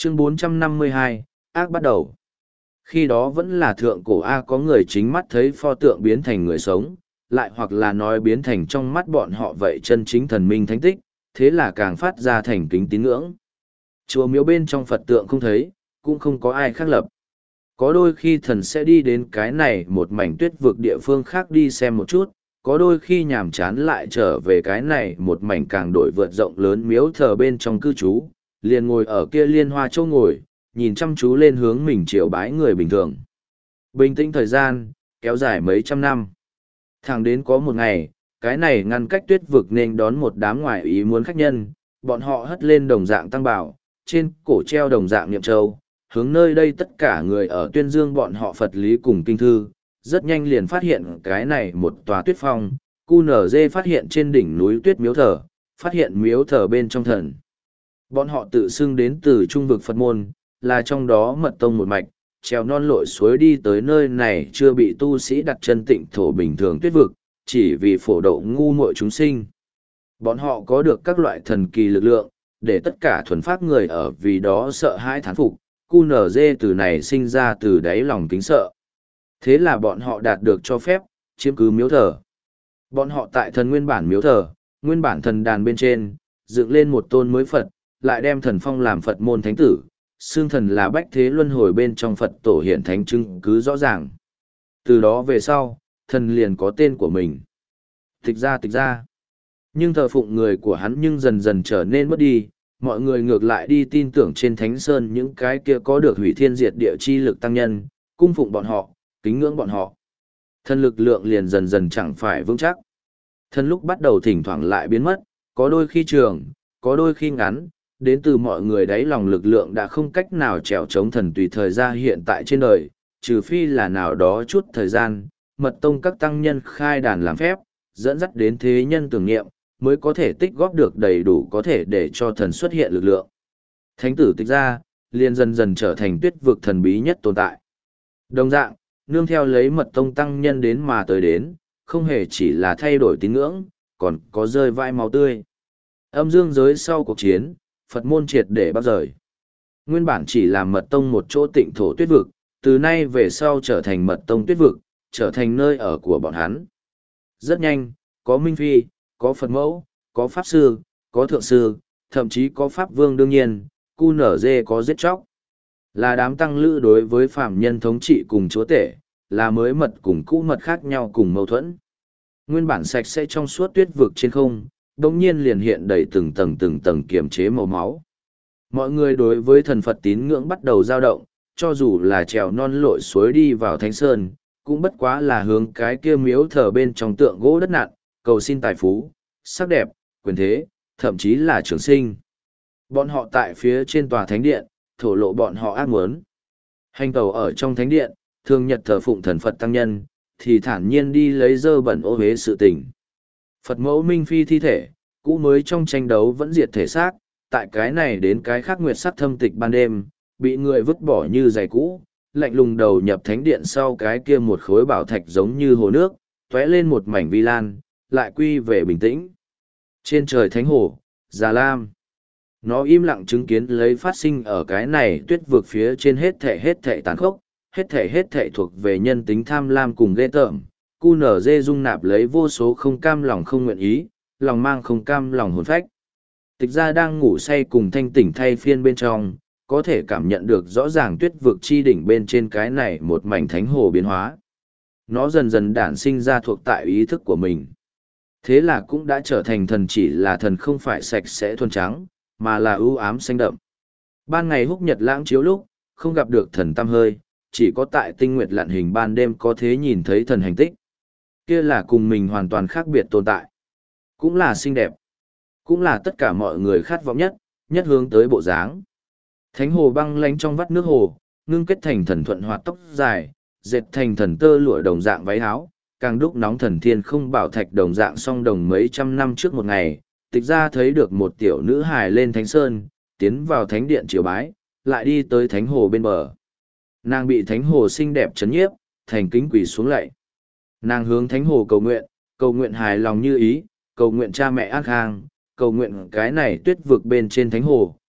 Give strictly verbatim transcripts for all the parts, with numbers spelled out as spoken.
Chương bốn trăm năm mươi hai, ác bắt đầu. Khi đó vẫn là thượng cổ A, có người chính mắt thấy pho tượng biến thành người sống, lại hoặc là nói biến thành trong mắt bọn họ vậy chân chính thần minh thánh tích, thế là càng phát ra thành kính tín ngưỡng. Chùa miếu bên trong Phật tượng không thấy, cũng không có ai khác lập. Có đôi khi thần sẽ đi đến cái này một mảnh tuyết vực địa phương khác đi xem một chút, có đôi khi nhàm chán lại trở về cái này một mảnh càng đổi vượt rộng lớn miếu thờ bên trong cư trú, liền ngồi ở kia liên hoa châu ngồi, nhìn chăm chú lên hướng mình triều bái người bình thường. Bình tĩnh thời gian, kéo dài mấy trăm năm. Thẳng đến có một ngày, cái này ngăn cách tuyết vực nên đón một đám ngoại ý muốn khách nhân, bọn họ hất lên đồng dạng tăng bảo, trên cổ treo đồng dạng niệm châu, hướng nơi đây tất cả người ở tuyên dương bọn họ Phật lý cùng kinh thư, rất nhanh liền phát hiện cái này một tòa tuyết phong, cu nở dê phát hiện trên đỉnh núi tuyết miếu thờ, phát hiện miếu thờ bên trong thần. Bọn họ tự xưng đến từ trung vực Phật môn, là trong đó mật tông một mạch, treo non lội suối đi tới nơi này chưa bị tu sĩ đặt chân tịnh thổ bình thường tuyết vực, chỉ vì phổ độ ngu muội chúng sinh. Bọn họ có được các loại thần kỳ lực lượng, để tất cả thuần phát người ở vì đó sợ hãi thán phục, cu nở dê từ này sinh ra từ đáy lòng kính sợ. Thế là bọn họ đạt được cho phép, chiếm cứ miếu thờ. Bọn họ tại thần nguyên bản miếu thờ, nguyên bản thần đàn bên trên, dựng lên một tôn mới Phật, lại đem thần phong làm Phật môn thánh tử, xương thần là bách thế luân hồi bên trong Phật tổ hiện thánh chứng cứ rõ ràng. Từ đó về sau, thần liền có tên của mình. Tịch ra tịch ra. Nhưng thờ phụng người của hắn nhưng dần dần trở nên mất đi, mọi người ngược lại đi tin tưởng trên Thánh Sơn những cái kia có được hủy thiên diệt địa chi lực tăng nhân, cung phụng bọn họ, kính ngưỡng bọn họ. Thần lực lượng liền dần dần chẳng phải vững chắc. Thần lúc bắt đầu thỉnh thoảng lại biến mất, có đôi khi trường, có đôi khi ngắn, đến từ mọi người đáy lòng lực lượng đã không cách nào trèo chống thần tùy thời ra hiện tại trên đời, trừ phi là nào đó chút thời gian, mật tông các tăng nhân khai đàn làm phép, dẫn dắt đến thế nhân tưởng niệm, mới có thể tích góp được đầy đủ có thể để cho thần xuất hiện lực lượng. Thánh tử tịch ra, liền dần dần trở thành tuyết vực thần bí nhất tồn tại. Đồng dạng, nương theo lấy mật tông tăng nhân đến mà tới đến, không hề chỉ là thay đổi tín ngưỡng, còn có rơi vãi máu tươi. Âm dương giới sau cuộc chiến, Phật môn triệt để bắt rời. Nguyên bản chỉ là mật tông một chỗ tịnh thổ tuyết vực, từ nay về sau trở thành mật tông tuyết vực, trở thành nơi ở của bọn hắn. Rất nhanh, có Minh Phi, có Phật mẫu, có Pháp sư, có Thượng sư, thậm chí có Pháp vương đương nhiên, cu nở dê có giết chóc. Là đám tăng lữ đối với phạm nhân thống trị cùng chúa tể, là mới mật cùng cũ mật khác nhau cùng mâu thuẫn. Nguyên bản sạch sẽ trong suốt tuyết vực trên không, đồng nhiên liền hiện đầy từng tầng từng tầng kiềm chế màu máu. Mọi người đối với thần Phật tín ngưỡng bắt đầu dao động, cho dù là trèo non lội suối đi vào Thánh Sơn, cũng bất quá là hướng cái kia miếu thờ bên trong tượng gỗ đất nặn, cầu xin tài phú, sắc đẹp, quyền thế, thậm chí là trường sinh. Bọn họ tại phía trên tòa thánh điện, thổ lộ bọn họ ác muốn. Hành tàu ở trong thánh điện, thường nhật thờ phụng thần Phật tăng nhân, thì thản nhiên đi lấy dơ bẩn ô hế sự tình. Phật mẫu Minh Phi thi thể, cũ mới trong tranh đấu vẫn diệt thể xác, tại cái này đến cái khác nguyệt sắc thâm tịch ban đêm, bị người vứt bỏ như giày cũ, lạnh lùng đầu nhập thánh điện sau cái kia một khối bảo thạch giống như hồ nước, tóe lên một mảnh vi lan, lại quy về bình tĩnh. Trên trời thánh hồ, Già Lam. Nó im lặng chứng kiến lấy phát sinh ở cái này tuyết vực phía trên hết thảy hết thảy tàn khốc, hết thảy hết thảy thuộc về nhân tính tham lam cùng ghê tởm. Cu nở dê dung nạp lấy vô số không cam lòng không nguyện ý, lòng mang không cam lòng hồn phách. Tịch ra đang ngủ say cùng thanh tỉnh thay phiên bên trong, có thể cảm nhận được rõ ràng tuyết vực chi đỉnh bên trên cái này một mảnh thánh hồ biến hóa. Nó dần dần đản sinh ra thuộc tại ý thức của mình. Thế là cũng đã trở thành thần, chỉ là thần không phải sạch sẽ thuần trắng, mà là ưu ám xanh đậm. Ban ngày húc nhật lãng chiếu lúc, không gặp được thần tăm hơi, chỉ có tại tinh nguyệt lặn hình ban đêm có thế nhìn thấy thần hành tích. Kia là cùng mình hoàn toàn khác biệt tồn tại. Cũng là xinh đẹp. Cũng là tất cả mọi người khát vọng nhất, nhất hướng tới bộ dáng. Thánh hồ băng lánh trong vắt nước hồ, ngưng kết thành thần thuận hoạt tóc dài, dệt thành thần tơ lụa đồng dạng váy áo, càng đúc nóng thần thiên không bảo thạch đồng dạng song đồng mấy trăm năm trước một ngày, tịch ra thấy được một tiểu nữ hài lên thánh sơn, tiến vào thánh điện triều bái, lại đi tới thánh hồ bên bờ. Nàng bị thánh hồ xinh đẹp chấn nhiếp, thành kính quỳ xuống lạy. Nàng hướng thánh hồ cầu nguyện, cầu nguyện hài lòng như ý, cầu nguyện cha mẹ an khang, cầu nguyện cái này tuyết vực bên trên thánh hồ,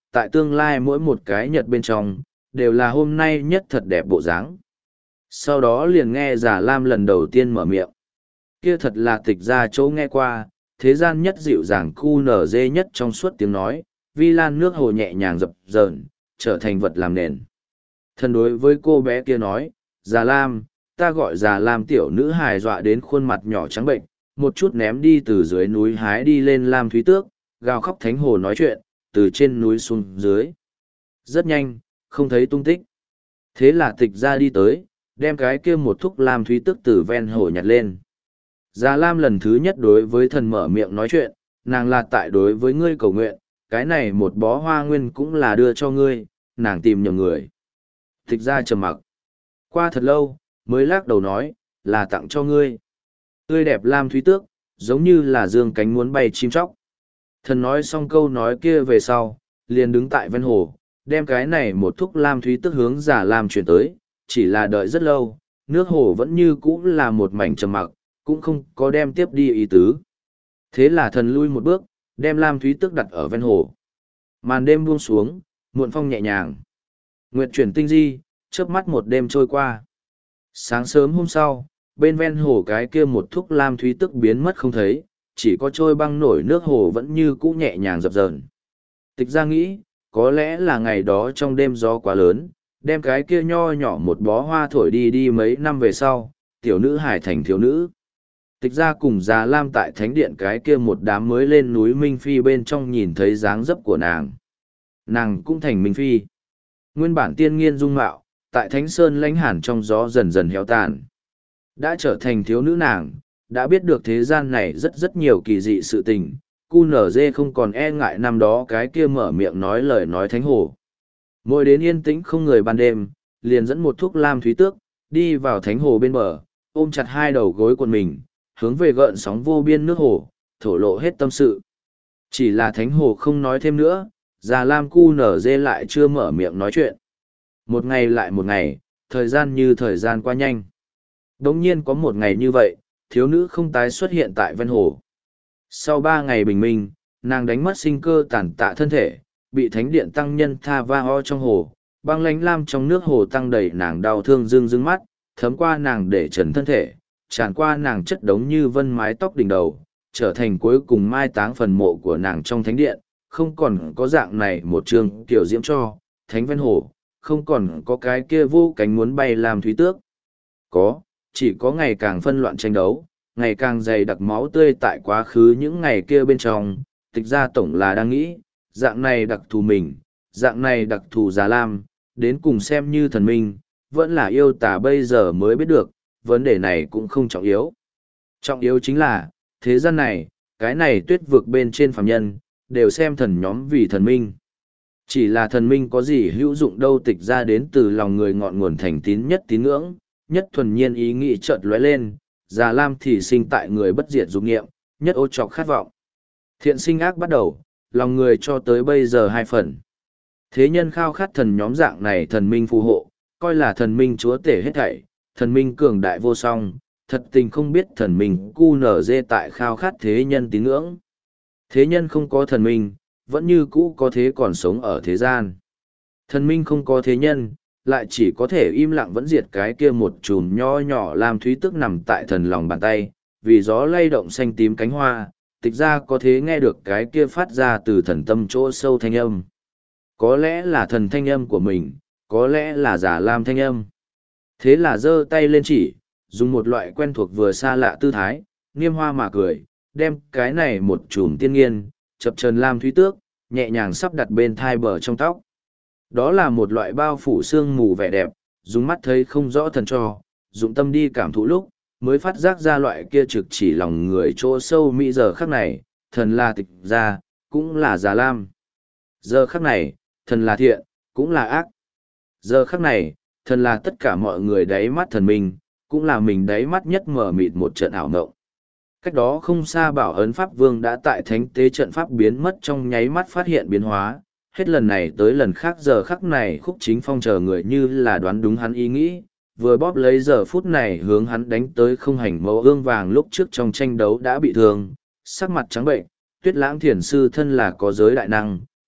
tại tương lai mỗi một cái nhật bên trong, đều là hôm nay nhất thật đẹp bộ dáng. Sau đó liền nghe Già Lam lần đầu tiên mở miệng. Kia thật là tịch ra chỗ nghe qua, thế gian nhất dịu dàng cu nở dê nhất trong suốt tiếng nói, vi lan nước hồ nhẹ nhàng dập dờn, trở thành vật làm nền. Thần đối với cô bé kia nói, Già Lam, ta gọi Già Lam tiểu nữ hài dọa đến khuôn mặt nhỏ trắng bệnh, một chút ném đi từ dưới núi hái đi lên Lam Thúy Tước, gào khóc thánh hồ nói chuyện, từ trên núi xuống dưới. Rất nhanh, không thấy tung tích. Thế là tịch ra đi tới, đem cái kia một thúc Lam Thúy Tước từ ven hồ nhặt lên. Già Lam lần thứ nhất đối với thần mở miệng nói chuyện, nàng là tại đối với ngươi cầu nguyện, cái này một bó hoa nguyên cũng là đưa cho ngươi, nàng tìm nhầm người. Tịch ra trầm mặc. Qua thật lâu, mới lắc đầu nói, là tặng cho ngươi. Tươi đẹp Lam Thúy Tước, giống như là dương cánh muốn bay chim chóc. Thần nói xong câu nói kia về sau, liền đứng tại ven hồ, đem cái này một thúc Lam Thúy Tước hướng Già Lam chuyển tới, chỉ là đợi rất lâu, nước hồ vẫn như cũ là một mảnh trầm mặc, cũng không có đem tiếp đi ý tứ. Thế là thần lui một bước, đem Lam Thúy Tước đặt ở ven hồ. Màn đêm buông xuống, muộn phong nhẹ nhàng. Nguyệt chuyển tinh di, chớp mắt một đêm trôi qua. Sáng sớm hôm sau, bên ven hồ cái kia một thúc Lam Thúy Tước biến mất không thấy, chỉ có trôi băng nổi nước hồ vẫn như cũ nhẹ nhàng dập dờn. Tịch ra nghĩ, có lẽ là ngày đó trong đêm gió quá lớn, đem cái kia nho nhỏ một bó hoa thổi đi đi mấy năm về sau, tiểu nữ hải thành thiếu nữ. Tịch ra cùng Già Lam tại thánh điện cái kia một đám mới lên núi Minh Phi bên trong nhìn thấy dáng dấp của nàng. Nàng cũng thành Minh Phi. Nguyên bản tiên nghiên dung mạo, tại Thánh Sơn lãnh hàn trong gió dần dần héo tàn. Đã trở thành thiếu nữ nàng, đã biết được thế gian này rất rất nhiều kỳ dị sự tình, cu nở dê không còn e ngại năm đó cái kia mở miệng nói lời nói thánh hồ. Mỗi đến yên tĩnh không người ban đêm, liền dẫn một thuốc Lam Thúy Tước, đi vào thánh hồ bên bờ, ôm chặt hai đầu gối quần mình, hướng về gợn sóng vô biên nước hồ, thổ lộ hết tâm sự. Chỉ là thánh hồ không nói thêm nữa, Già Lam cu nở dê lại chưa mở miệng nói chuyện. Một ngày lại một ngày, thời gian như thời gian qua nhanh. Đống nhiên có một ngày như vậy, thiếu nữ không tái xuất hiện tại ven hồ. Sau ba ngày bình minh, nàng đánh mất sinh cơ tàn tạ thân thể, bị thánh điện tăng nhân tha va ho trong hồ, băng lánh lam trong nước hồ tăng đầy nàng đau thương rưng rưng mắt, thấm qua nàng để trần thân thể, tràn qua nàng chất đống như vân mái tóc đỉnh đầu, trở thành cuối cùng mai táng phần mộ của nàng trong thánh điện, không còn có dạng này một trường tiểu diễm cho, thánh ven hồ, không còn có cái kia vô cánh muốn bay làm Thúy Tước. Có, chỉ có ngày càng phân loạn tranh đấu, ngày càng dày đặc máu tươi tại quá khứ những ngày kia bên trong, tịch ra tổng là đang nghĩ, dạng này đặc thù mình, dạng này đặc thù Già Lam, đến cùng xem như thần minh, vẫn là yêu tà bây giờ mới biết được, vấn đề này cũng không trọng yếu. Trọng yếu chính là, thế gian này, cái này tuyết vực bên trên phàm nhân, đều xem thần nhóm vì thần minh. Chỉ là thần minh có gì hữu dụng đâu, tịch ra đến từ lòng người ngọn nguồn thành tín nhất tín ngưỡng, nhất thuần nhiên ý nghĩ chợt lóe lên, Già Lam thì sinh tại người bất diệt dục nghiệm, nhất ô trọc khát vọng. Thiện sinh ác bắt đầu, lòng người cho tới bây giờ hai phần. Thế nhân khao khát thần nhóm dạng này thần minh phù hộ, coi là thần minh chúa tể hết thảy, thần minh cường đại vô song, thật tình không biết thần minh cu nở dê tại khao khát thế nhân tín ngưỡng. Thế nhân không có thần minh, vẫn như cũ có thế còn sống ở thế gian. Thần minh không có thế nhân, lại chỉ có thể im lặng vẫn diệt cái kia một chùm nho nhỏ làm Thúy Tước nằm tại thần lòng bàn tay, vì gió lay động xanh tím cánh hoa, tịch ra có thế nghe được cái kia phát ra từ thần tâm chỗ sâu thanh âm. Có lẽ là thần thanh âm của mình, có lẽ là Già Lam thanh âm. Thế là giơ tay lên chỉ, dùng một loại quen thuộc vừa xa lạ tư thái, nghiêm hoa mà cười, đem cái này một chùm tiên nghiên, chập chờn Lam Thúy Tước, nhẹ nhàng sắp đặt bên thai bờ trong tóc. Đó là một loại bao phủ sương mù vẻ đẹp, dùng mắt thấy không rõ thần cho, dụng tâm đi cảm thụ lúc, mới phát giác ra loại kia trực chỉ lòng người chỗ sâu mỹ giờ khắc này, thần là tịch ra, cũng là Già Lam. Giờ khắc này, thần là thiện, cũng là ác. Giờ khắc này, thần là tất cả mọi người đáy mắt thần mình, cũng là mình đáy mắt nhất mở mịt một trận ảo mộng. Cách đó không xa bảo ấn Pháp Vương đã tại thánh tế trận Pháp biến mất trong nháy mắt phát hiện biến hóa, hết lần này tới lần khác giờ khắc này Khúc Chính Phong chờ người như là đoán đúng hắn ý nghĩ, vừa bóp lấy giờ phút này hướng hắn đánh tới không hành mẫu ương vàng lúc trước trong tranh đấu đã bị thương, sắc mặt trắng bệnh, Tuyết Lãng Thiền Sư thân là có giới đại năng,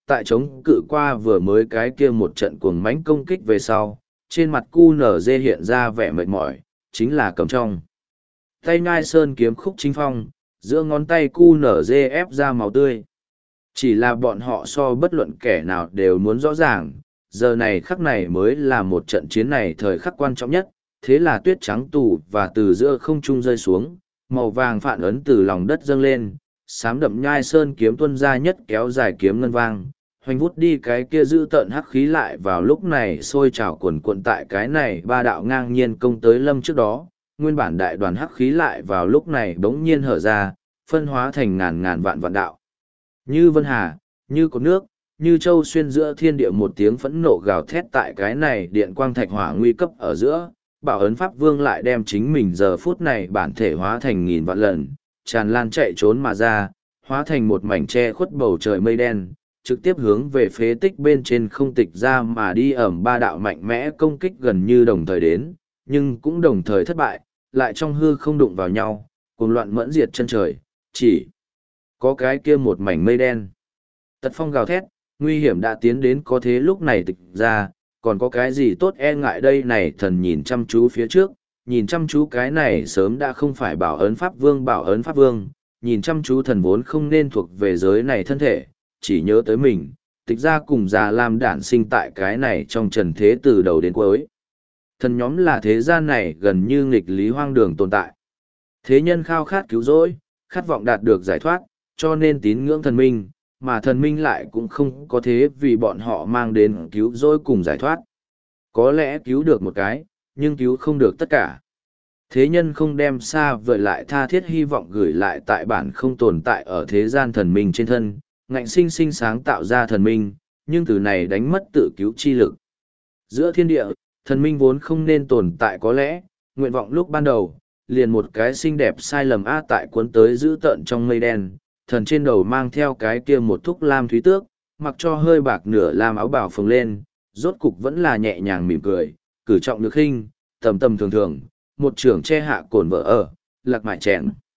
tại chống cự qua vừa mới cái kia một trận cuồng mãnh công kích về sau, trên mặt cu nở dê hiện ra vẻ mệt mỏi, chính là cầm trong tay ngai sơn kiếm khúc chính phong, giữa ngón tay cu nở dê ép ra máu tươi. Chỉ là bọn họ so bất luận kẻ nào đều muốn rõ ràng, giờ này khắc này mới là một trận chiến này thời khắc quan trọng nhất, thế là tuyết trắng tù và từ giữa không trung rơi xuống, màu vàng phản ấn từ lòng đất dâng lên, sám đậm nhai sơn kiếm tuân ra nhất kéo dài kiếm ngân vang, hoành vút đi cái kia giữ tợn hắc khí lại vào lúc này sôi trào cuồn cuộn tại cái này ba đạo ngang nhiên công tới lâm trước đó, nguyên bản đại đoàn hắc khí lại vào lúc này bỗng nhiên hở ra, phân hóa thành ngàn ngàn vạn vạn đạo. Như vân hà, như cột nước, như châu xuyên giữa thiên địa một tiếng phẫn nộ gào thét tại cái này điện quang thạch hỏa nguy cấp ở giữa, bảo ấn pháp vương lại đem chính mình giờ phút này bản thể hóa thành nghìn vạn lần, tràn lan chạy trốn mà ra, hóa thành một mảnh che khuất bầu trời mây đen, trực tiếp hướng về phế tích bên trên không tịch ra mà đi ẩm ba đạo mạnh mẽ công kích gần như đồng thời đến, nhưng cũng đồng thời thất bại, lại trong hư không đụng vào nhau, cùng loạn mẫn diệt chân trời, chỉ có cái kia một mảnh mây đen. Tật phong gào thét, nguy hiểm đã tiến đến có thế lúc này tịch ra, còn có cái gì tốt e ngại đây này thần nhìn chăm chú phía trước, nhìn chăm chú cái này sớm đã không phải bảo ấn pháp vương bảo ấn pháp vương, nhìn chăm chú thần vốn không nên thuộc về giới này thân thể, chỉ nhớ tới mình, tịch ra cùng già làm đản sinh tại cái này trong trần thế từ đầu đến cuối. Thần nhóm là thế gian này gần như nghịch lý hoang đường tồn tại. Thế nhân khao khát cứu rỗi, khát vọng đạt được giải thoát, cho nên tín ngưỡng thần minh, mà thần minh lại cũng không có thế vì bọn họ mang đến cứu rỗi cùng giải thoát. Có lẽ cứu được một cái, nhưng cứu không được tất cả. Thế nhân không đem xa vời lại tha thiết hy vọng gửi lại tại bản không tồn tại ở thế gian thần minh trên thân, ngạnh sinh sinh sáng tạo ra thần minh, nhưng từ này đánh mất tự cứu chi lực. Giữa thiên địa, thần minh vốn không nên tồn tại có lẽ, nguyện vọng lúc ban đầu, liền một cái xinh đẹp sai lầm a tại cuốn tới giữ tợn trong mây đen, thần trên đầu mang theo cái kia một thúc lam thúy tước, mặc cho hơi bạc nửa lam áo bào phồng lên, rốt cục vẫn là nhẹ nhàng mỉm cười, cử trọng nhược khinh, tầm tầm thường thường, một trưởng che hạ cồn vợ ở, lạc mại chèn.